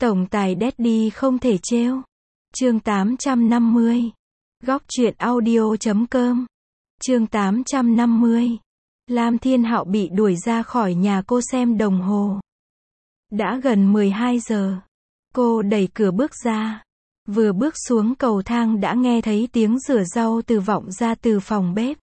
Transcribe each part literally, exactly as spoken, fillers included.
Tổng tài Daddy không thể trêu. Chương tám trăm năm mươi. Góc truyện audio chấm com. Chương tám trăm năm mươi. Lam Thiên Hạo bị đuổi ra khỏi nhà. Cô xem đồng hồ. Đã gần mười hai giờ. Cô đẩy cửa bước ra. Vừa bước xuống cầu thang đã nghe thấy tiếng rửa rau từ vọng ra từ phòng bếp.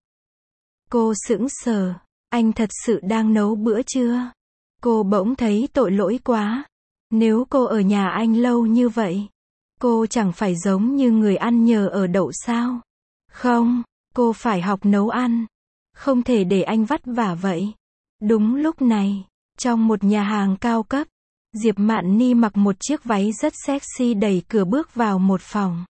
Cô sững sờ. Anh thật sự đang nấu bữa trưa. Cô bỗng thấy tội lỗi quá. Nếu cô ở nhà anh lâu như vậy, cô chẳng phải giống như người ăn nhờ ở đậu sao? Không, cô phải học nấu ăn. Không thể để anh vất vả vậy. Đúng lúc này, trong một nhà hàng cao cấp, Diệp Mạn Ni mặc một chiếc váy rất sexy đẩy cửa bước vào một phòng.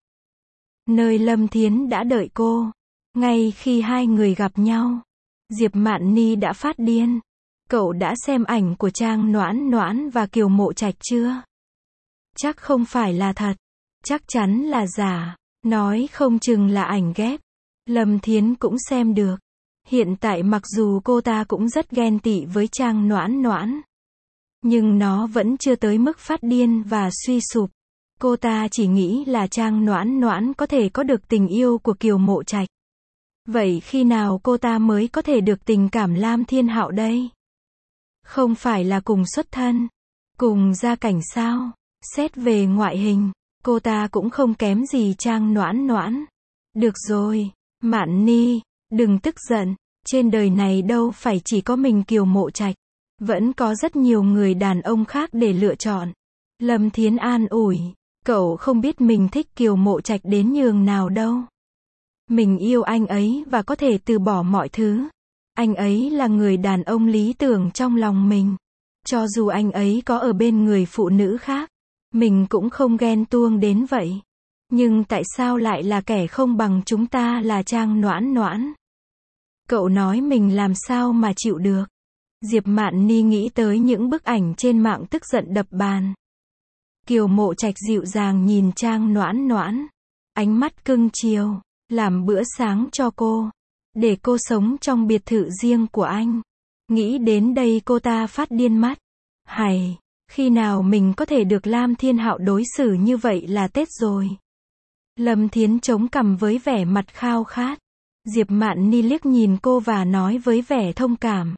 Nơi Lâm Thiến đã đợi cô. Ngay khi hai người gặp nhau, Diệp Mạn Ni đã phát điên. Cậu đã xem ảnh của Trang Noãn Noãn và Kiều Mộ Trạch chưa? Chắc không phải là thật. Chắc chắn là giả. Nói không chừng là ảnh ghép. Lâm Thiến cũng xem được. Hiện tại mặc dù cô ta cũng rất ghen tị với Trang Noãn Noãn, nhưng nó vẫn chưa tới mức phát điên và suy sụp. Cô ta chỉ nghĩ là Trang Noãn Noãn có thể có được tình yêu của Kiều Mộ Trạch. Vậy khi nào cô ta mới có thể được tình cảm Lam Thiên Hạo đây? Không phải là cùng xuất thân, cùng gia cảnh sao? Xét về ngoại hình, cô ta cũng không kém gì Trang Noãn Noãn. Được rồi, Mạn Ni, đừng tức giận. Trên đời này đâu phải chỉ có mình Kiều Mộ Trạch. Vẫn có rất nhiều người đàn ông khác để lựa chọn. Lâm Thiến an ủi. Cậu không biết mình thích Kiều Mộ Trạch đến nhường nào đâu. Mình yêu anh ấy và có thể từ bỏ mọi thứ. Anh ấy là người đàn ông lý tưởng trong lòng mình. Cho dù anh ấy có ở bên người phụ nữ khác, mình cũng không ghen tuông đến vậy. Nhưng tại sao lại là kẻ không bằng chúng ta là Trang Noãn Noãn? Cậu nói mình làm sao mà chịu được? Diệp Mạn Ni nghĩ tới những bức ảnh trên mạng tức giận đập bàn. Kiều Mộ Trạch dịu dàng nhìn Trang Noãn Noãn. Ánh mắt cưng chiều, làm bữa sáng cho cô. Để cô sống trong biệt thự riêng của anh. Nghĩ đến đây cô ta phát điên mắt. Hày, khi nào mình có thể được Lam Thiên Hạo đối xử như vậy là Tết rồi. Lâm Thiến chống cằm với vẻ mặt khao khát. Diệp Mạn Ni liếc nhìn cô và nói với vẻ thông cảm.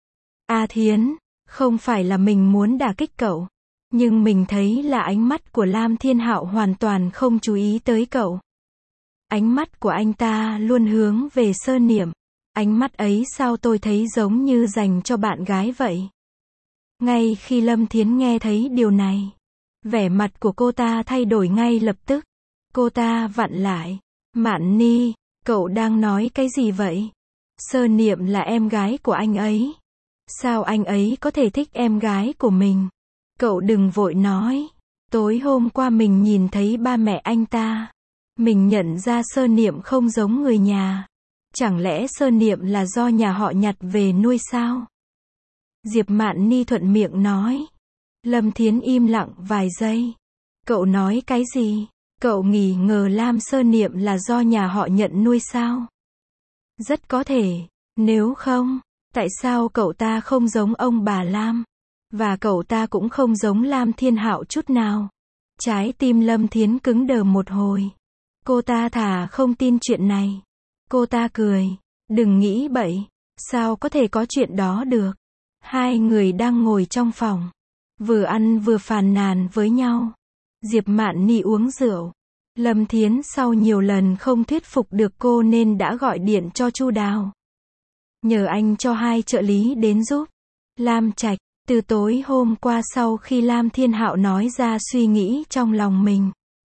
A Thiến, không phải là mình muốn đả kích cậu. Nhưng mình thấy là ánh mắt của Lam Thiên Hạo hoàn toàn không chú ý tới cậu. Ánh mắt của anh ta luôn hướng về Sơ Niệm. Ánh mắt ấy sao tôi thấy giống như dành cho bạn gái vậy? Ngay khi Lâm Thiến nghe thấy điều này, vẻ mặt của cô ta thay đổi ngay lập tức. Cô ta vặn lại. Mạn Ni, cậu đang nói cái gì vậy? Sơ Niệm là em gái của anh ấy. Sao anh ấy có thể thích em gái của mình? Cậu đừng vội nói. Tối hôm qua mình nhìn thấy ba mẹ anh ta. Mình nhận ra Sơ Niệm không giống người nhà. Chẳng lẽ Sơ Niệm là do nhà họ nhặt về nuôi sao? Diệp Mạn Ni thuận miệng nói. Lâm Thiến im lặng vài giây. Cậu nói cái gì? Cậu nghi ngờ Lam Sơ Niệm là do nhà họ nhận nuôi sao? Rất có thể. Nếu không, tại sao cậu ta không giống ông bà Lam? Và cậu ta cũng không giống Lam Thiên Hạo chút nào. Trái tim Lâm Thiến cứng đờ một hồi. Cô ta thà không tin chuyện này. Cô ta cười. Đừng nghĩ bậy. Sao có thể có chuyện đó được? Hai người đang ngồi trong phòng. Vừa ăn vừa phàn nàn với nhau. Diệp Mạn Ni uống rượu. Lâm Thiến sau nhiều lần không thuyết phục được cô nên đã gọi điện cho Chu Đào. Nhờ anh cho hai trợ lý đến giúp. Lam Trạch, từ tối hôm qua sau khi Lam Thiên Hạo nói ra suy nghĩ trong lòng mình.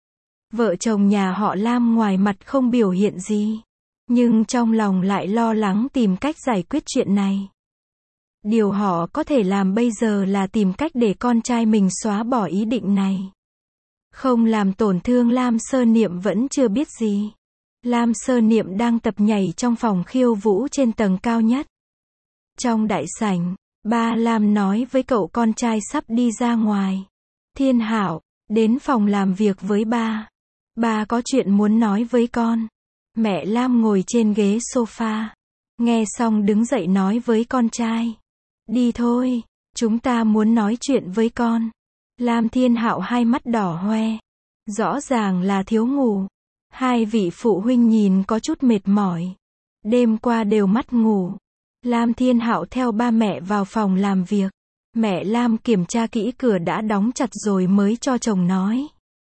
Vợ chồng nhà họ Lam ngoài mặt không biểu hiện gì. Nhưng trong lòng lại lo lắng tìm cách giải quyết chuyện này. Điều họ có thể làm bây giờ là tìm cách để con trai mình xóa bỏ ý định này. Không làm tổn thương Lam Sơ Niệm vẫn chưa biết gì. Lam Sơ Niệm đang tập nhảy trong phòng khiêu vũ trên tầng cao nhất. Trong đại sảnh, ba Lam nói với cậu con trai sắp đi ra ngoài. Thiên Hạo, đến phòng làm việc với ba. Ba có chuyện muốn nói với con. Mẹ Lam ngồi trên ghế sofa. Nghe xong đứng dậy nói với con trai. Đi thôi, chúng ta muốn nói chuyện với con. Lam Thiên Hạo hai mắt đỏ hoe. Rõ ràng là thiếu ngủ. Hai vị phụ huynh nhìn có chút mệt mỏi. Đêm qua đều mất ngủ. Lam Thiên Hạo theo ba mẹ vào phòng làm việc. Mẹ Lam kiểm tra kỹ cửa đã đóng chặt rồi mới cho chồng nói.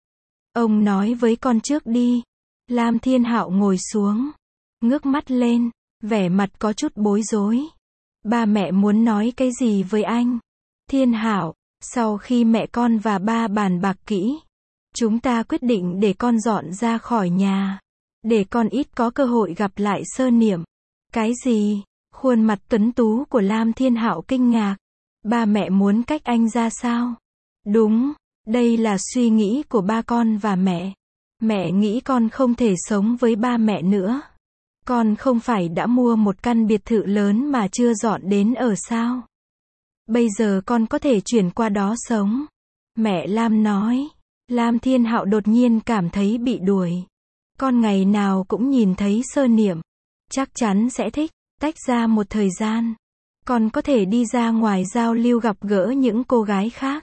Ông nói với con trước đi. Lam Thiên Hạo ngồi xuống. Ngước mắt lên. Vẻ mặt có chút bối rối. Ba mẹ muốn nói cái gì với anh? Thiên Hạo, sau khi mẹ con và ba bàn bạc kỹ, chúng ta quyết định để con dọn ra khỏi nhà. Để con ít có cơ hội gặp lại Sơ Niệm. Cái gì? Khuôn mặt tuấn tú của Lam Thiên Hạo kinh ngạc. Ba mẹ muốn cách anh ra sao? Đúng, đây là suy nghĩ của ba con và mẹ. Mẹ nghĩ con không thể sống với ba mẹ nữa. Con không phải đã mua một căn biệt thự lớn mà chưa dọn đến ở sao? Bây giờ con có thể chuyển qua đó sống. Mẹ Lam nói. Lam Thiên Hạo đột nhiên cảm thấy bị đuổi. Con ngày nào cũng nhìn thấy Sơ Niệm. Chắc chắn sẽ thích. Tách ra một thời gian. Con có thể đi ra ngoài giao lưu gặp gỡ những cô gái khác.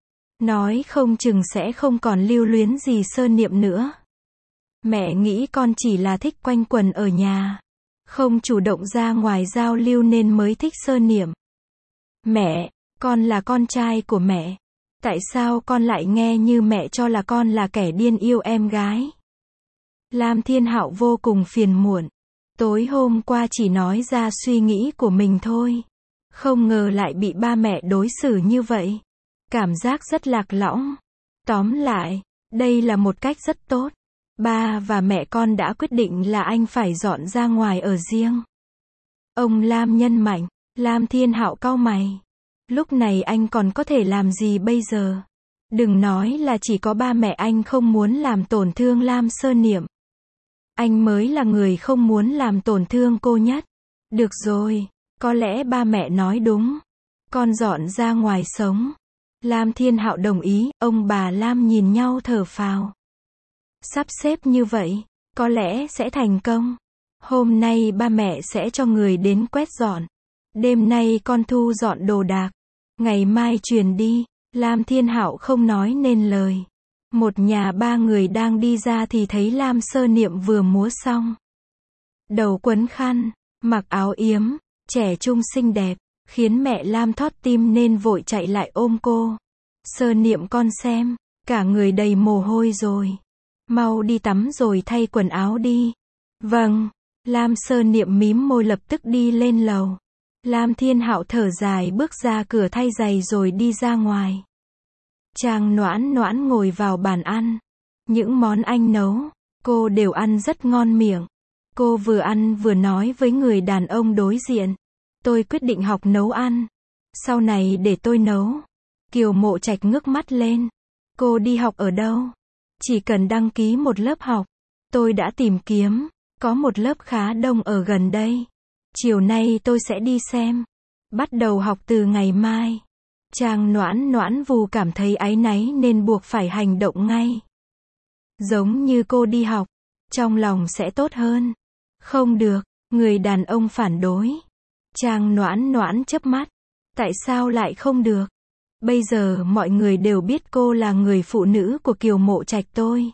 Nói không chừng sẽ không còn lưu luyến gì Sơ Niệm nữa. Mẹ nghĩ con chỉ là thích quanh quẩn ở nhà. Không chủ động ra ngoài giao lưu nên mới thích Sơ Niệm. Mẹ, con là con trai của mẹ. Tại sao con lại nghe như mẹ cho là con là kẻ điên yêu em gái? Lam Thiên Hạo vô cùng phiền muộn. Tối hôm qua chỉ nói ra suy nghĩ của mình thôi. Không ngờ lại bị ba mẹ đối xử như vậy. Cảm giác rất lạc lõng. Tóm lại, đây là một cách rất tốt. Ba và mẹ con đã quyết định là anh phải dọn ra ngoài ở riêng. Ông Lam nhân mạnh. Lam Thiên Hạo cau mày. Lúc này anh còn có thể làm gì bây giờ? Đừng nói là chỉ có ba mẹ anh không muốn làm tổn thương Lam Sơ Niệm. Anh mới là người không muốn làm tổn thương cô nhất. Được rồi, có lẽ ba mẹ nói đúng. Con dọn ra ngoài sống. Lam Thiên Hạo đồng ý, ông bà Lam nhìn nhau thở phào. Sắp xếp như vậy, có lẽ sẽ thành công. Hôm nay ba mẹ sẽ cho người đến quét dọn. Đêm nay con thu dọn đồ đạc. Ngày mai truyền đi. Lam Thiên Hạo không nói nên lời. Một nhà ba người đang đi ra thì thấy Lam Sơ Niệm vừa múa xong. Đầu quấn khăn, mặc áo yếm, trẻ trung xinh đẹp, khiến mẹ Lam thót tim nên vội chạy lại ôm cô. Sơ Niệm con xem, cả người đầy mồ hôi rồi. Mau đi tắm rồi thay quần áo đi. Vâng, Lam Sơ Niệm mím môi lập tức đi lên lầu. Lam Thiên Hạo thở dài bước ra cửa thay giày rồi đi ra ngoài. Trang Noãn Noãn ngồi vào bàn ăn. Những món anh nấu, cô đều ăn rất ngon miệng. Cô vừa ăn vừa nói với người đàn ông đối diện. Tôi quyết định học nấu ăn. Sau này để tôi nấu. Kiều Mộ Trạch ngước mắt lên. Cô đi học ở đâu? Chỉ cần đăng ký một lớp học. Tôi đã tìm kiếm. Có một lớp khá đông ở gần đây. Chiều nay tôi sẽ đi xem. Bắt đầu học từ ngày mai. Trang Noãn Noãn vù cảm thấy áy náy nên buộc phải hành động ngay. Giống như cô đi học. Trong lòng sẽ tốt hơn. Không được. Người đàn ông phản đối. Trang Noãn Noãn chớp mắt. Tại sao lại không được? Bây giờ mọi người đều biết cô là người phụ nữ của Kiều Mộ Trạch tôi.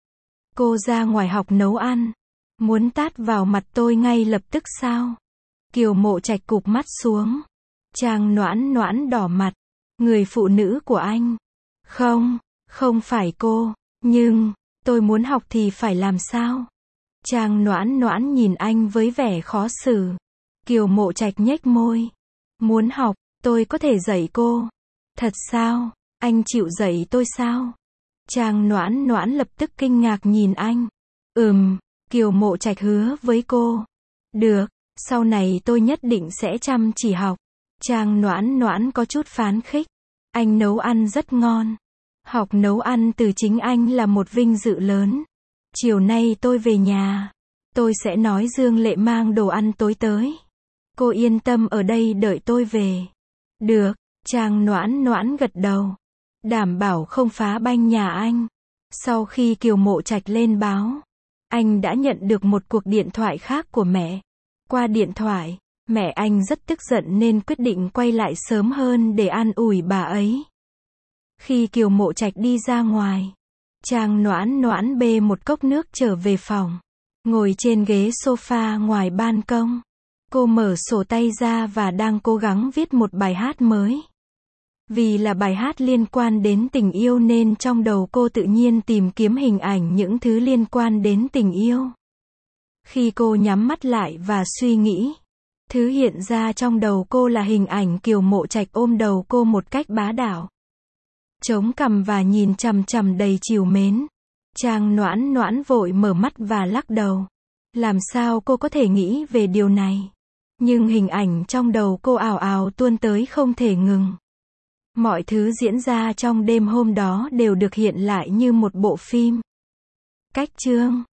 Cô ra ngoài học nấu ăn. Muốn tát vào mặt tôi ngay lập tức sao? Kiều Mộ Trạch cụp mắt xuống. Trang Noãn Noãn đỏ mặt. Người phụ nữ của anh. Không, không phải cô. Nhưng, tôi muốn học thì phải làm sao? Trang Noãn Noãn nhìn anh với vẻ khó xử. Kiều Mộ Trạch nhếch môi. Muốn học, tôi có thể dạy cô. Thật sao? Anh chịu dạy tôi sao? Trang Noãn Noãn lập tức kinh ngạc nhìn anh. Ừm, Kiều Mộ Trạch hứa với cô. Được, sau này tôi nhất định sẽ chăm chỉ học. Trang Noãn Noãn có chút phán khích. Anh nấu ăn rất ngon. Học nấu ăn từ chính anh là một vinh dự lớn. Chiều nay tôi về nhà. Tôi sẽ nói Dương Lệ mang đồ ăn tối tới. Cô yên tâm ở đây đợi tôi về. Được, Trang Noãn Noãn gật đầu. Đảm bảo không phá banh nhà anh. Sau khi Kiều Mộ Trạch lên báo, anh đã nhận được một cuộc điện thoại khác của mẹ. Qua điện thoại, mẹ anh rất tức giận nên quyết định quay lại sớm hơn để an ủi bà ấy. Khi Kiều Mộ Trạch đi ra ngoài, Trang Noãn Noãn bê một cốc nước trở về phòng, ngồi trên ghế sofa ngoài ban công. Cô mở sổ tay ra và đang cố gắng viết một bài hát mới. Vì là bài hát liên quan đến tình yêu nên trong đầu cô tự nhiên tìm kiếm hình ảnh những thứ liên quan đến tình yêu. Khi cô nhắm mắt lại và suy nghĩ, thứ hiện ra trong đầu cô là hình ảnh Kiều Mộ Trạch ôm đầu cô một cách bá đạo, chống cằm và nhìn chằm chằm đầy trìu mến. Trang Noãn Noãn vội mở mắt và lắc đầu. Làm sao cô có thể nghĩ về điều này? Nhưng hình ảnh trong đầu cô ào ào tuôn tới không thể ngừng. Mọi thứ diễn ra trong đêm hôm đó đều được hiện lại như một bộ phim. Cách chương